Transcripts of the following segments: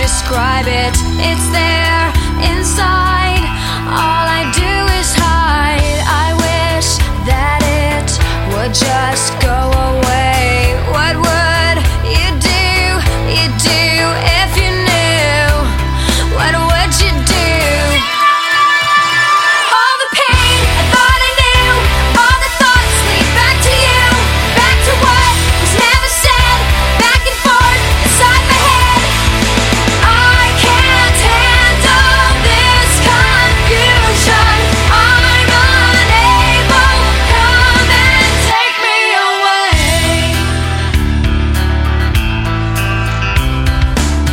describe it. It's there inside. All I do is hide. I wish that it would just go away. What would you do? You'd do if you knew. What would you do? All the pain I thought I knew, all the thoughts lead back to you, back to what was never said, back and forth inside my head. I can't handle this confusion. I'm unable. Come and take me away.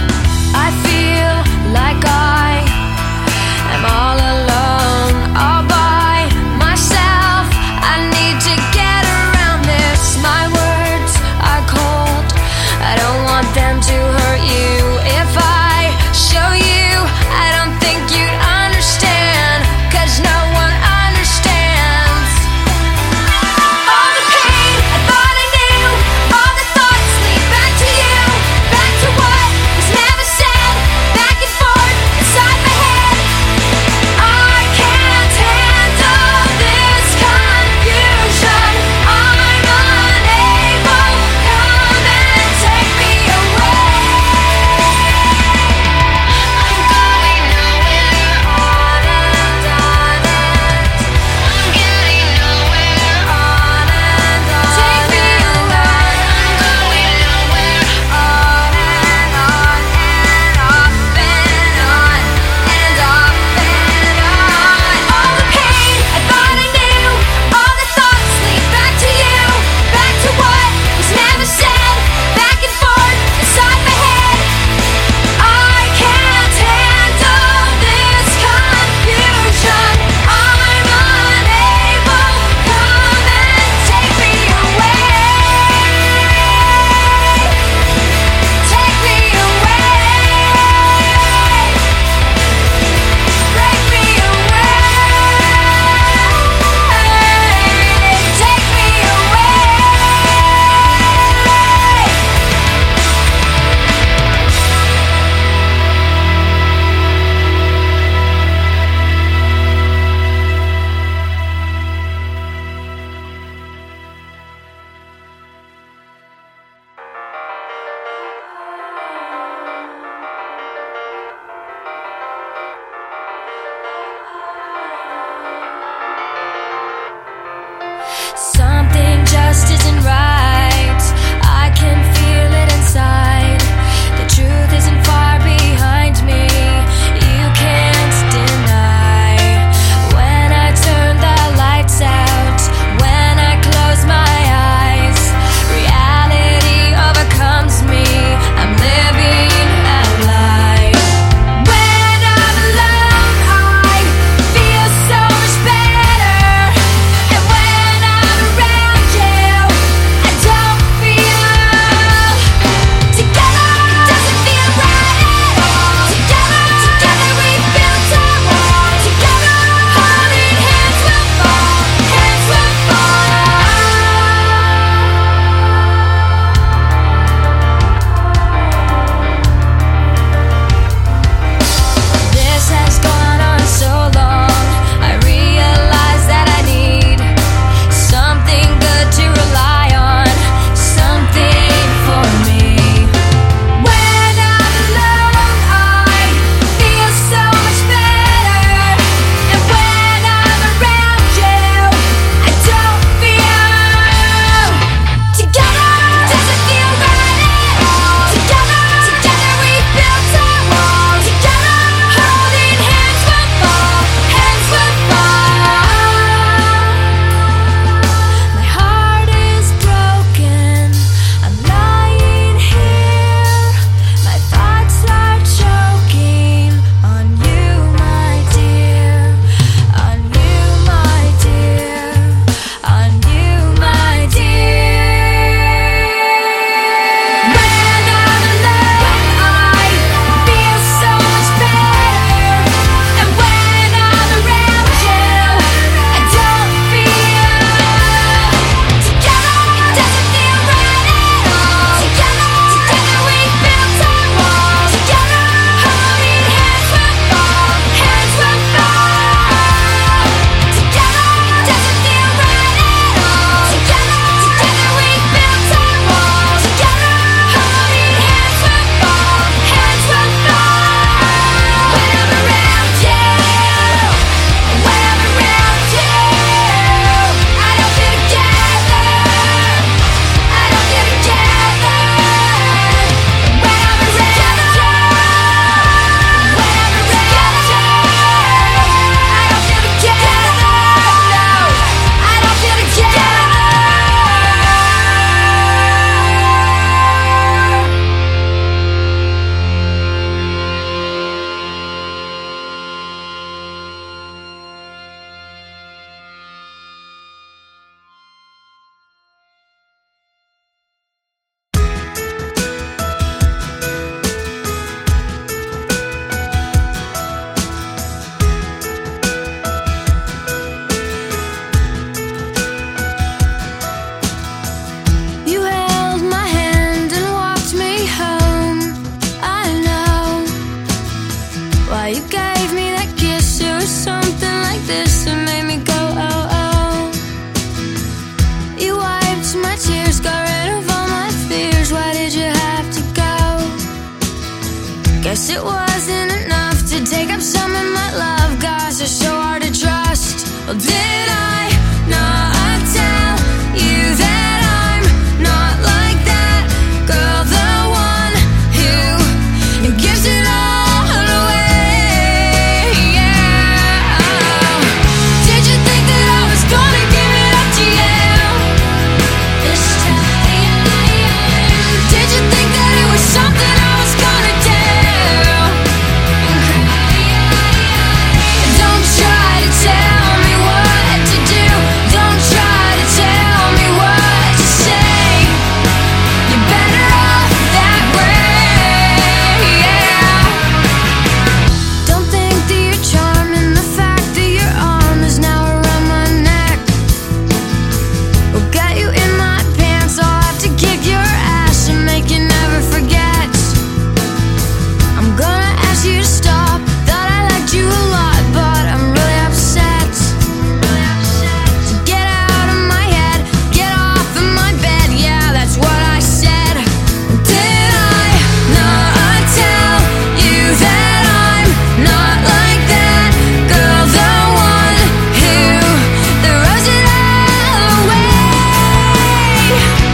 Guess it wasn't enough to take up some of my love. Guys are so hard to trust. Well, did I not tell you that I'm not like that girl, the one who gives it all away? Yeah. Did you think that I was gonna give it up to you this time? Did you think that it was something I was gonna do and cry? Don't try to tell me what to do. Don't try to tell me what to say. You're better off that way, yeah. Don't think that you're charming. The fact that your arm is now around my neck will get you in my pants. I'll have to kick your ass and make you never forget. I'm gonna ask you to stop. Thought I liked you a lot, but I'm really upset. So get out of my head, get off of my bed. Yeah, that's what I said. Did I not tell you that I'm not like that girl, the one who throws it all away?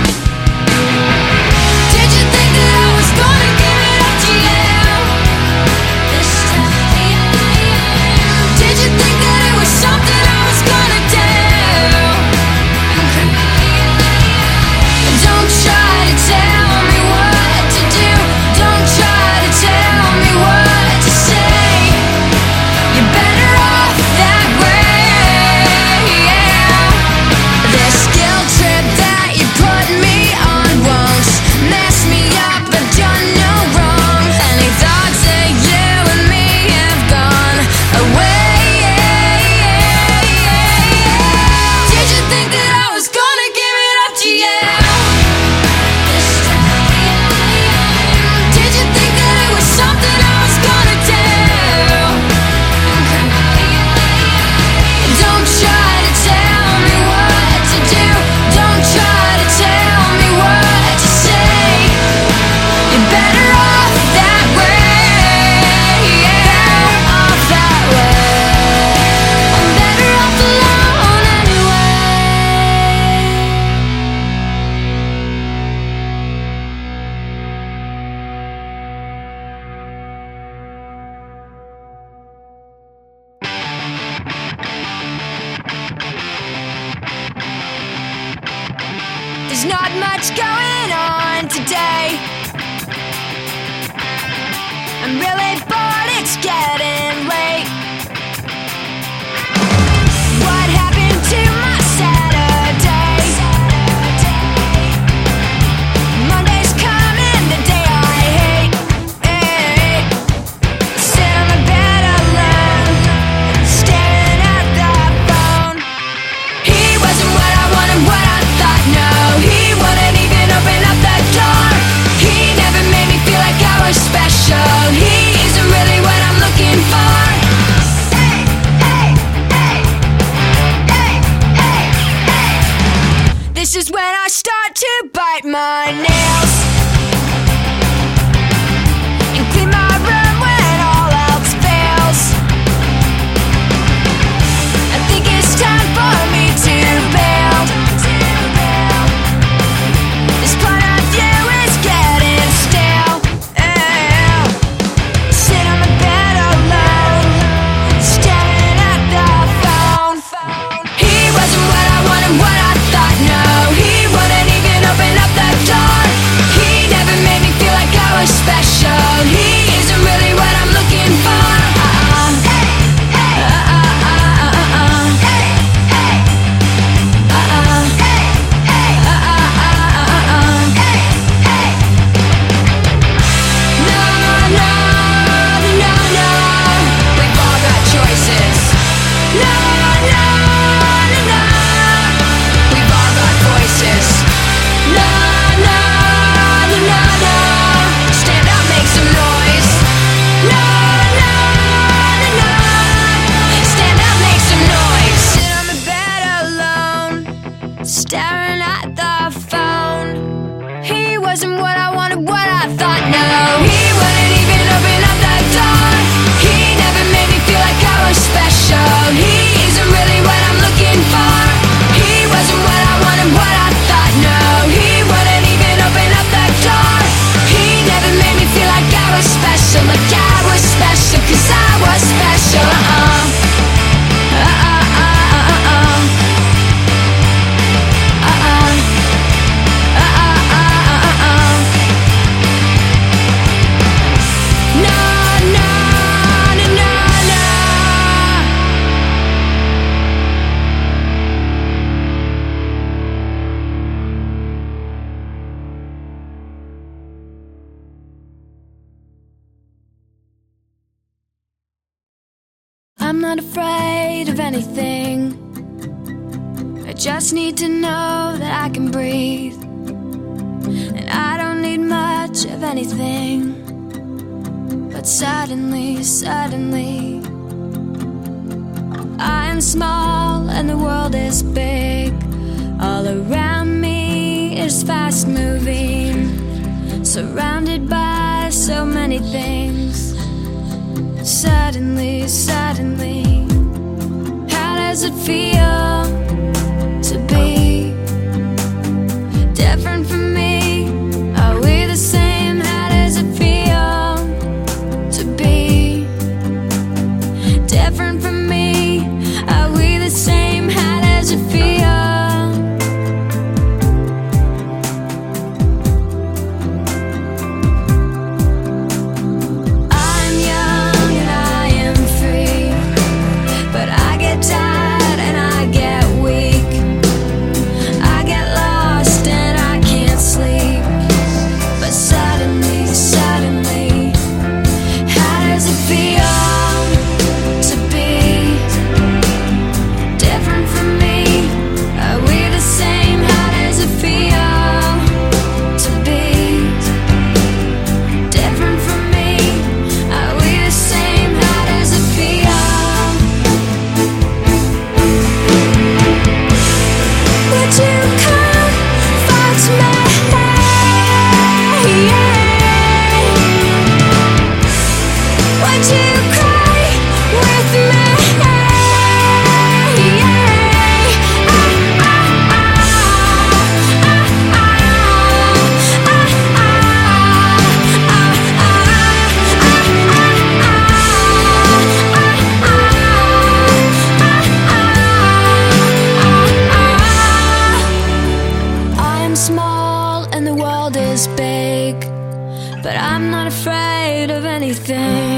Did you think that I was gonna give it up to you this time? Did you think that it was something I was gonna do and cry? Don't try to tell me what to do. Don't try to tell me what to say. You're better off that way, yeah. This guilt trip that you put me on won't mess me up. I've done no wrong. Any thoughts that you and me have gone away. Did you think that I was gonna give it up to you this time? Did you think that it was something I was gonna do and cry? Don't try to tell me what to do. Don't try to tell me what to say. You're better off that way, yeah. Off that way. I'm better off alone anyway. There's not much going on today. I'm really bored, it's getting late. What happened to my Saturday? Monday's coming, the day I hate. Sit on the bed alone, staring at the phone. He wasn't what I wanted, what I thought, no. He wouldn't even open up the door. He never made me feel like I was special. He isn't really what I'm looking for. I'm not afraid of anything. I just need to know that I can breathe, and I don't need much of anything. But suddenly, I am small and the world is big. All around me is fast moving, surrounded by so many things. Suddenly, how does it feel to be different from me? Are we the same? How does it feel to be different from me? Are we the same? How does it feel? But I'm not afraid of anything.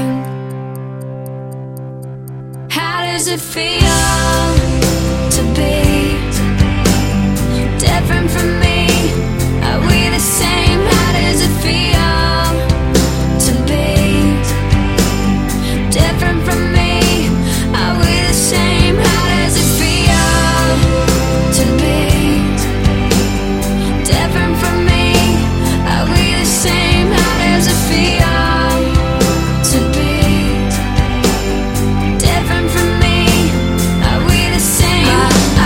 How does it feel to be different from me? Are we the same? How does it feel to be different from me? Are we the same? How does it feel to be different from me? Are we the same? How does it feel to be different from me? Are we the same?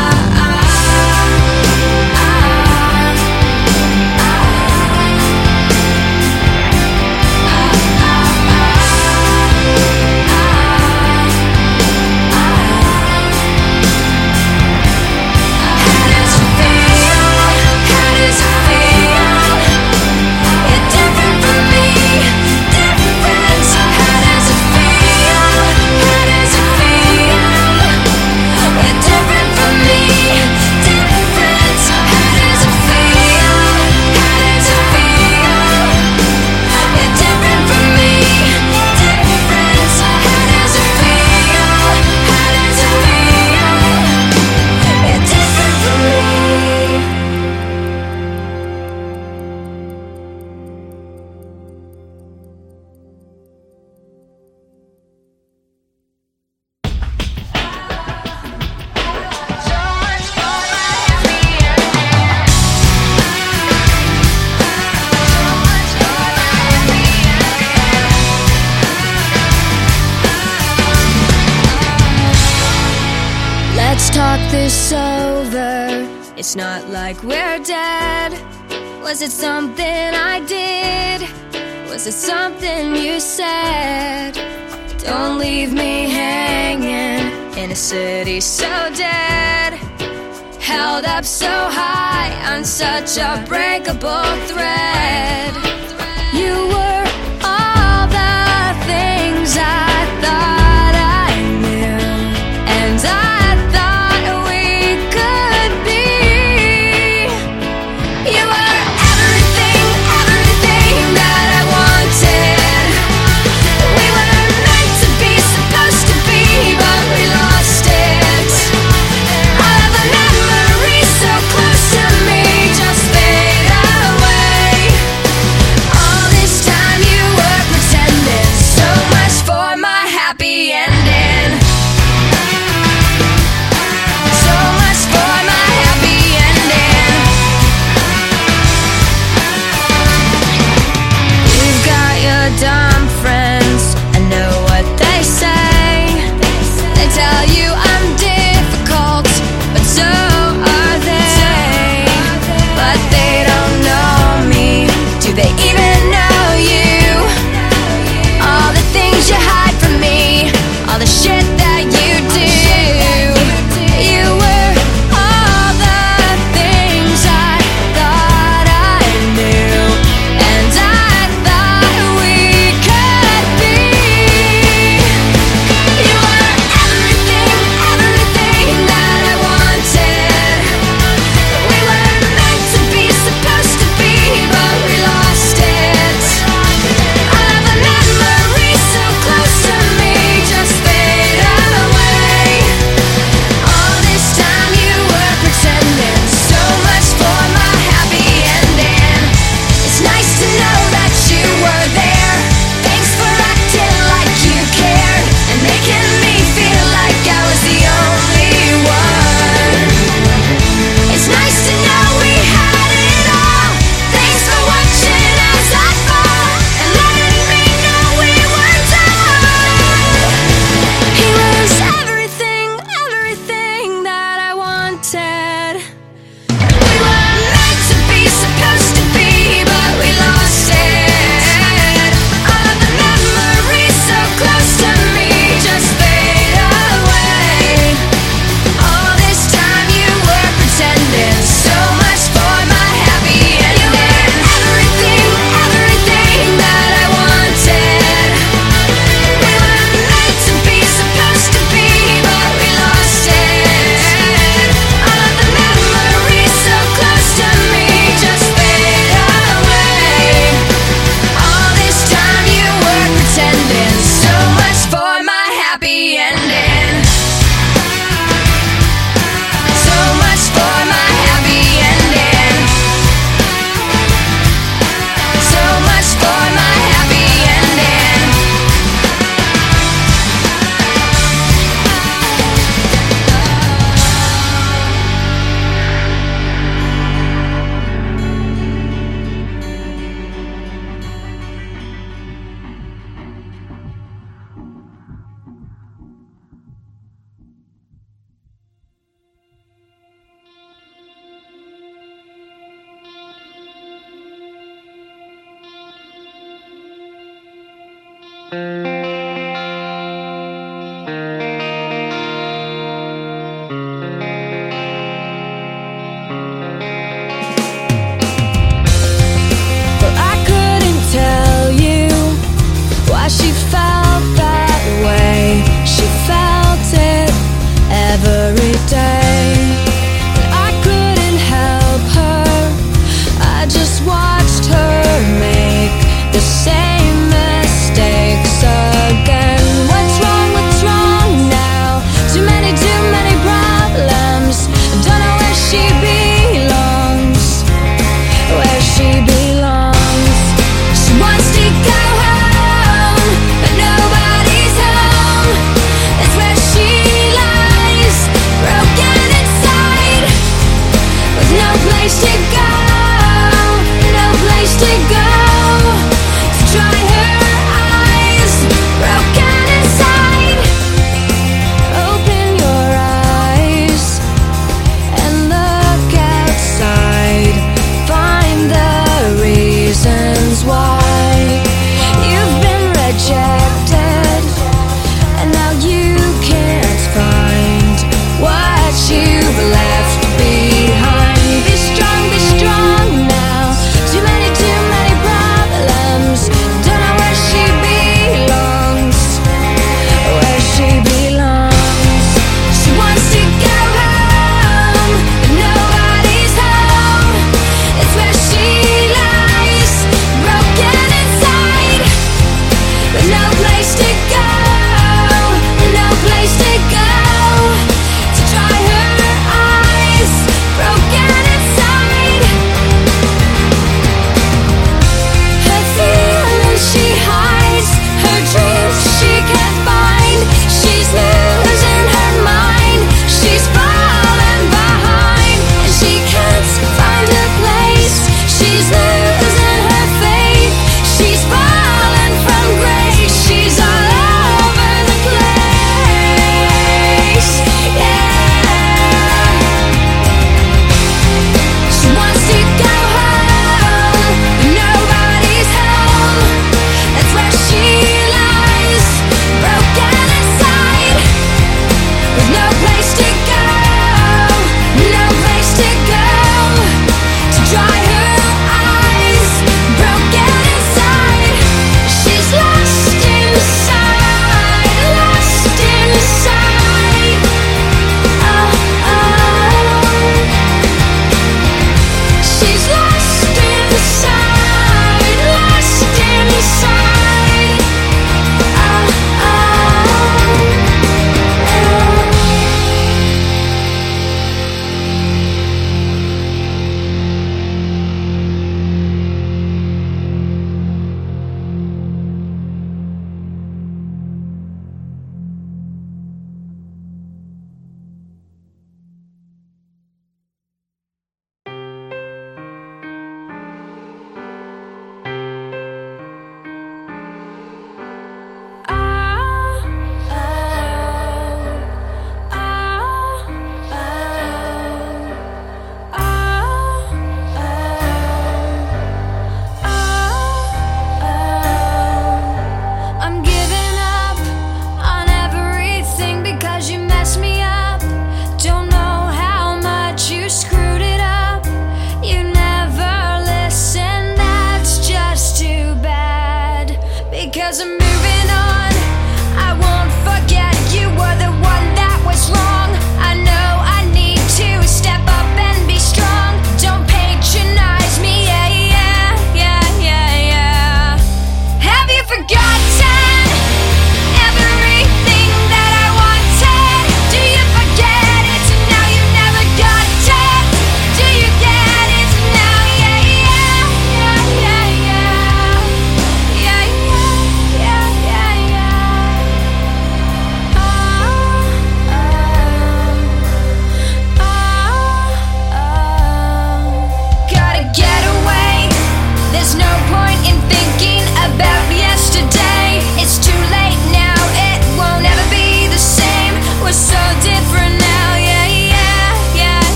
Let's talk this over. It's not like we're dead. Was it something I did? Was it something you said? Don't leave me hanging in a city so dead, held up so high on such a breakable thread. You were all the things I thought I knew, and I thought we could be. You were everything, everything that I wanted. We were meant to be, supposed to be, but we lost it. All of the memories so close to me just fade away.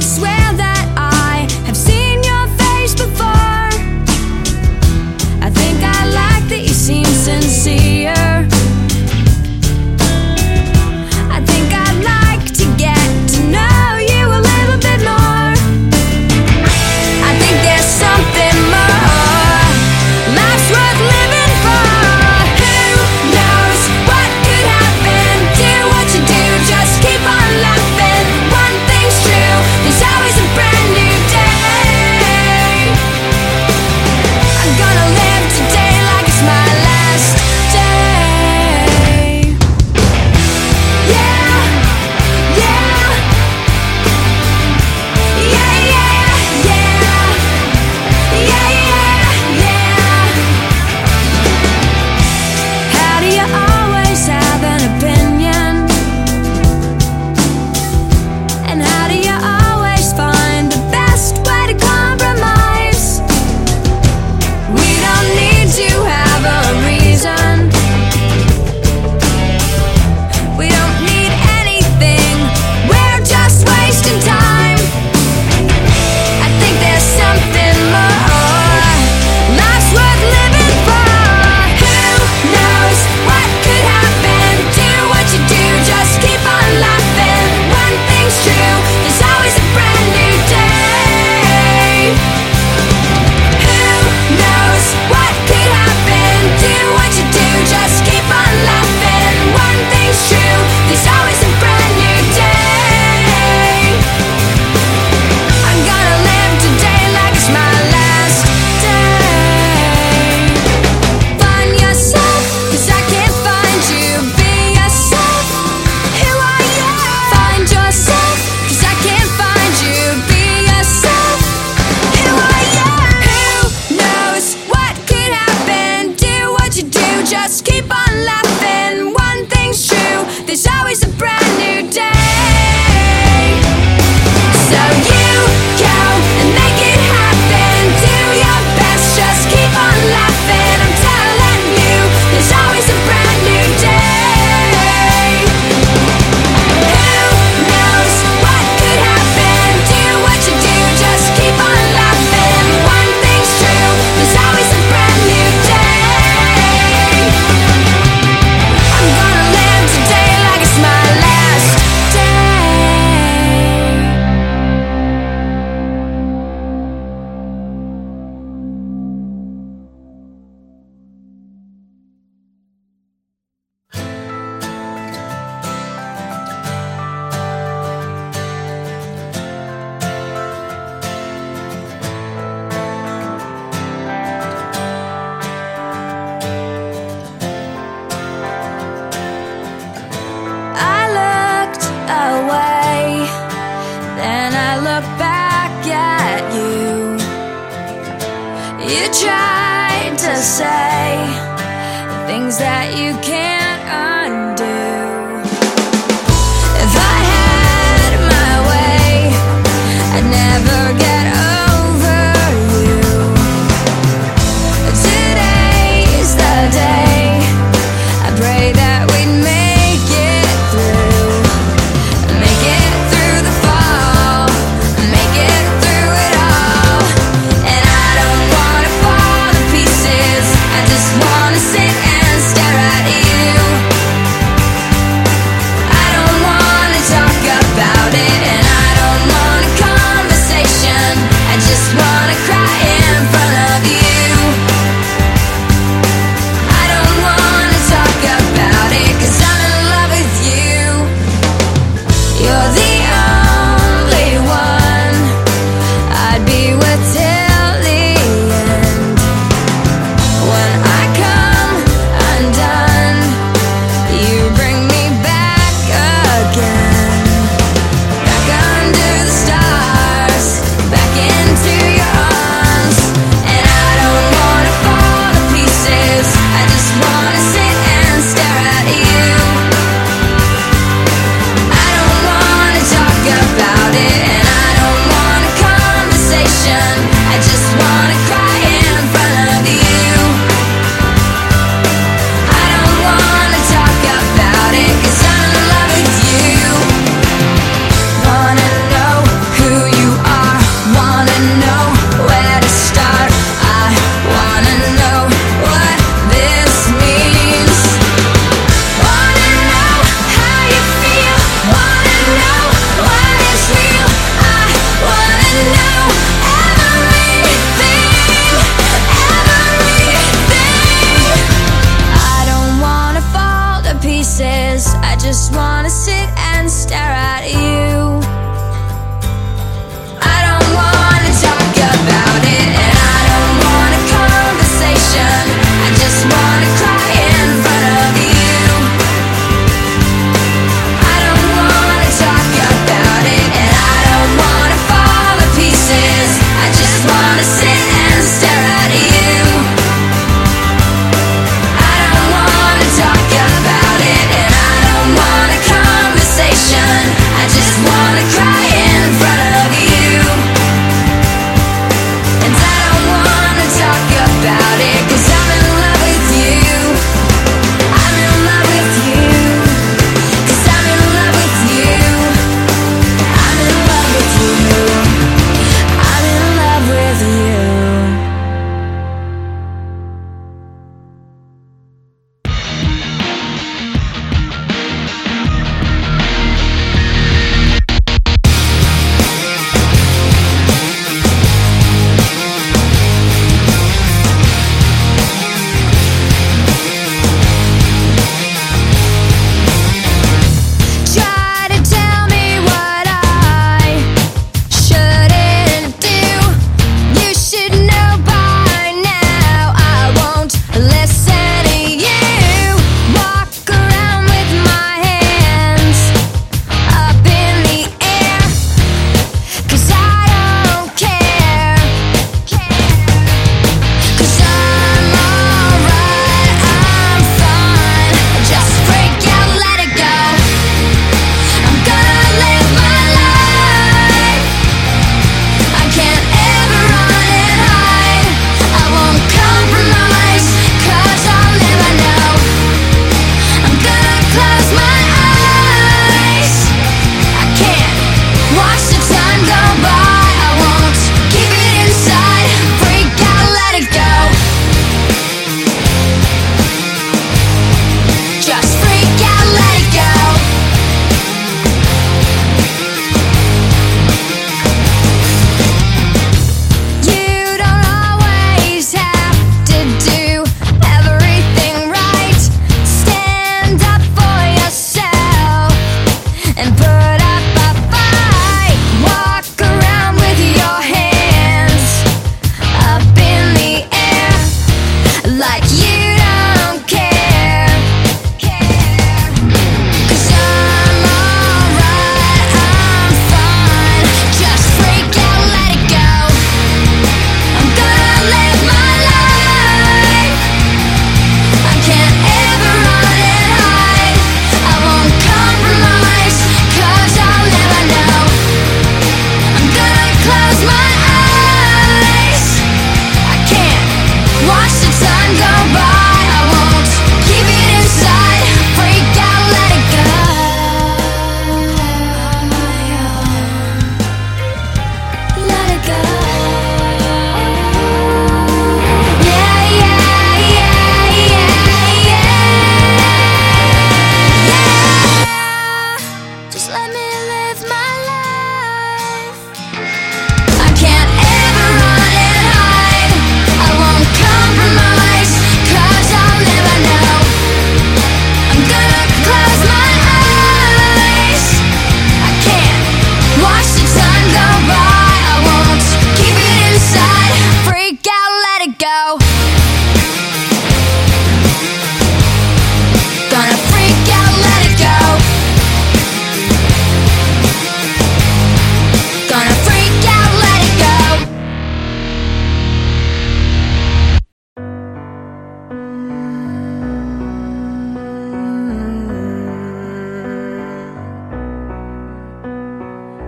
swear that I have seen your face before. I think I like that you seem sincere. I think I'd like to get to know you a little bit more. I think there's something more. Life's worth living for. Who knows what could happen? Do what you do, just keep on laughing. One thing's true, there's always a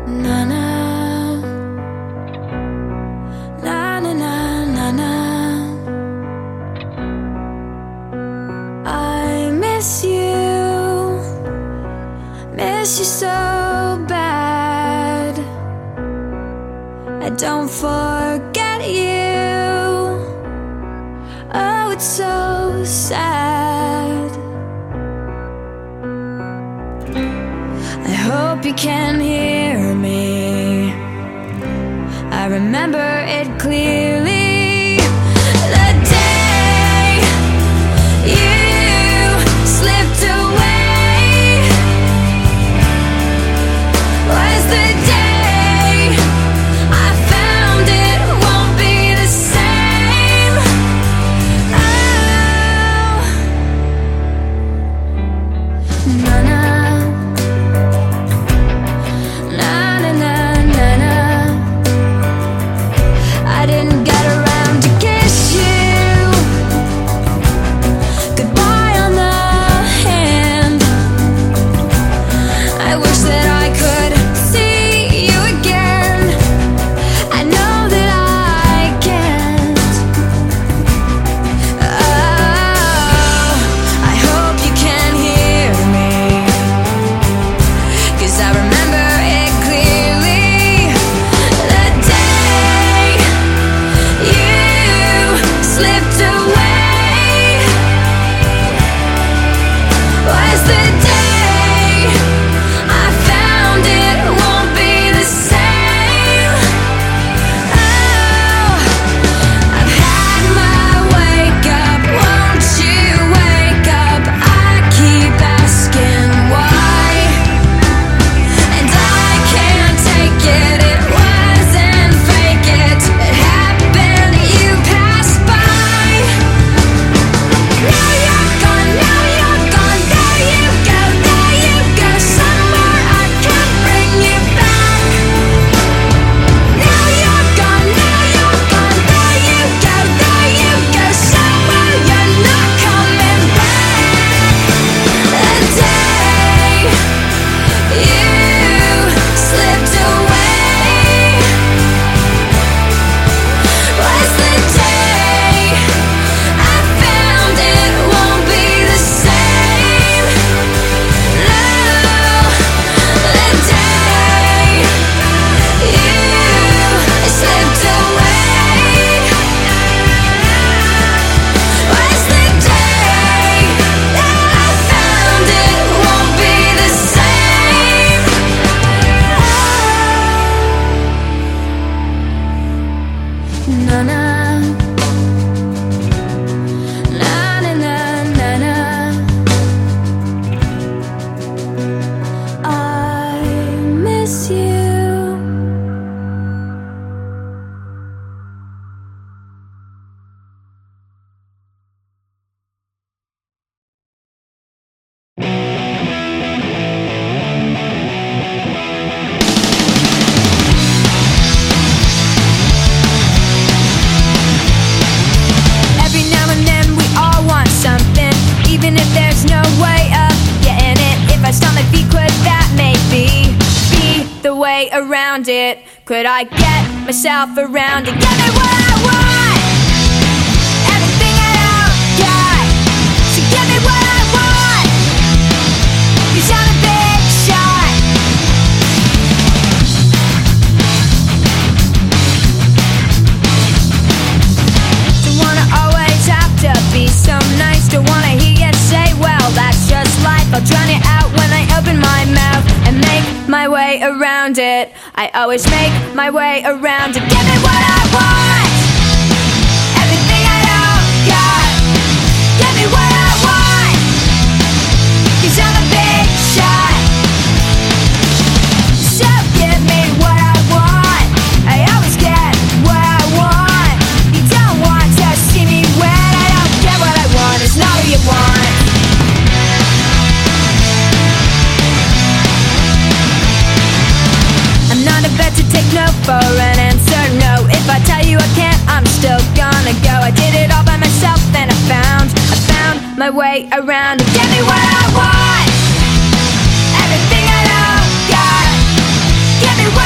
Na na na na na na na. I miss you so bad. I don't forget you. Oh, it's so sad. I hope you can hear me. I remember it clearly. The day you slipped away was the day I found it won't be the same. Oh, na na. I didn't get around to kiss you goodbye on the hand. I wish that I could see you again. I know that I can't. Oh, I hope you can hear me, 'cause I remember it clearly. The day you slipped away was the day I found it won't be the same. Oh, I've had my wake up, won't you wake up? I keep asking why, and I can't take it. It wasn't fake, it happened, you passed by. Now you're gone, now you're gone, there you go somewhere I can't bring you back. Now you're gone, there you go somewhere you're not coming back. The day you slipped away was the day I found it won't be the same. No, the day you slipped away was the day that I found it won't be the same. Na na na na na na na. I miss you. Every now and then we all want something, even if there's no way of getting it. If I stomp my feet, could that maybe be the way around it? Could I get myself around it? Give me what I want, everything I don't got. So give me what I want, 'cause I'm a big shot. Don't wanna always have to be so nice. Don't wanna hear you say, well, that's just life. I'll drown it out when I open my mouth and make my way around it. I always make my way around it. Give me what I want, everything I don't got. Give me what I want, 'cause I'm a big shot. So give me what I want, I always get what I want. You don't want to see me when I don't get what I want. It's not what you want. I'm not about to take no for an answer, no. If I tell you I can't, I'm still gonna go. I did it all by myself and I found my way around it. Give me what I want, everything I don't got. Give me what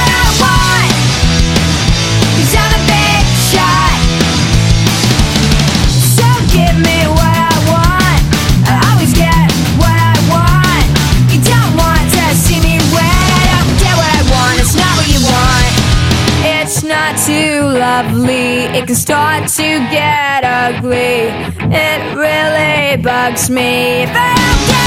lovely, it can start to get ugly. It really bugs me if I don't get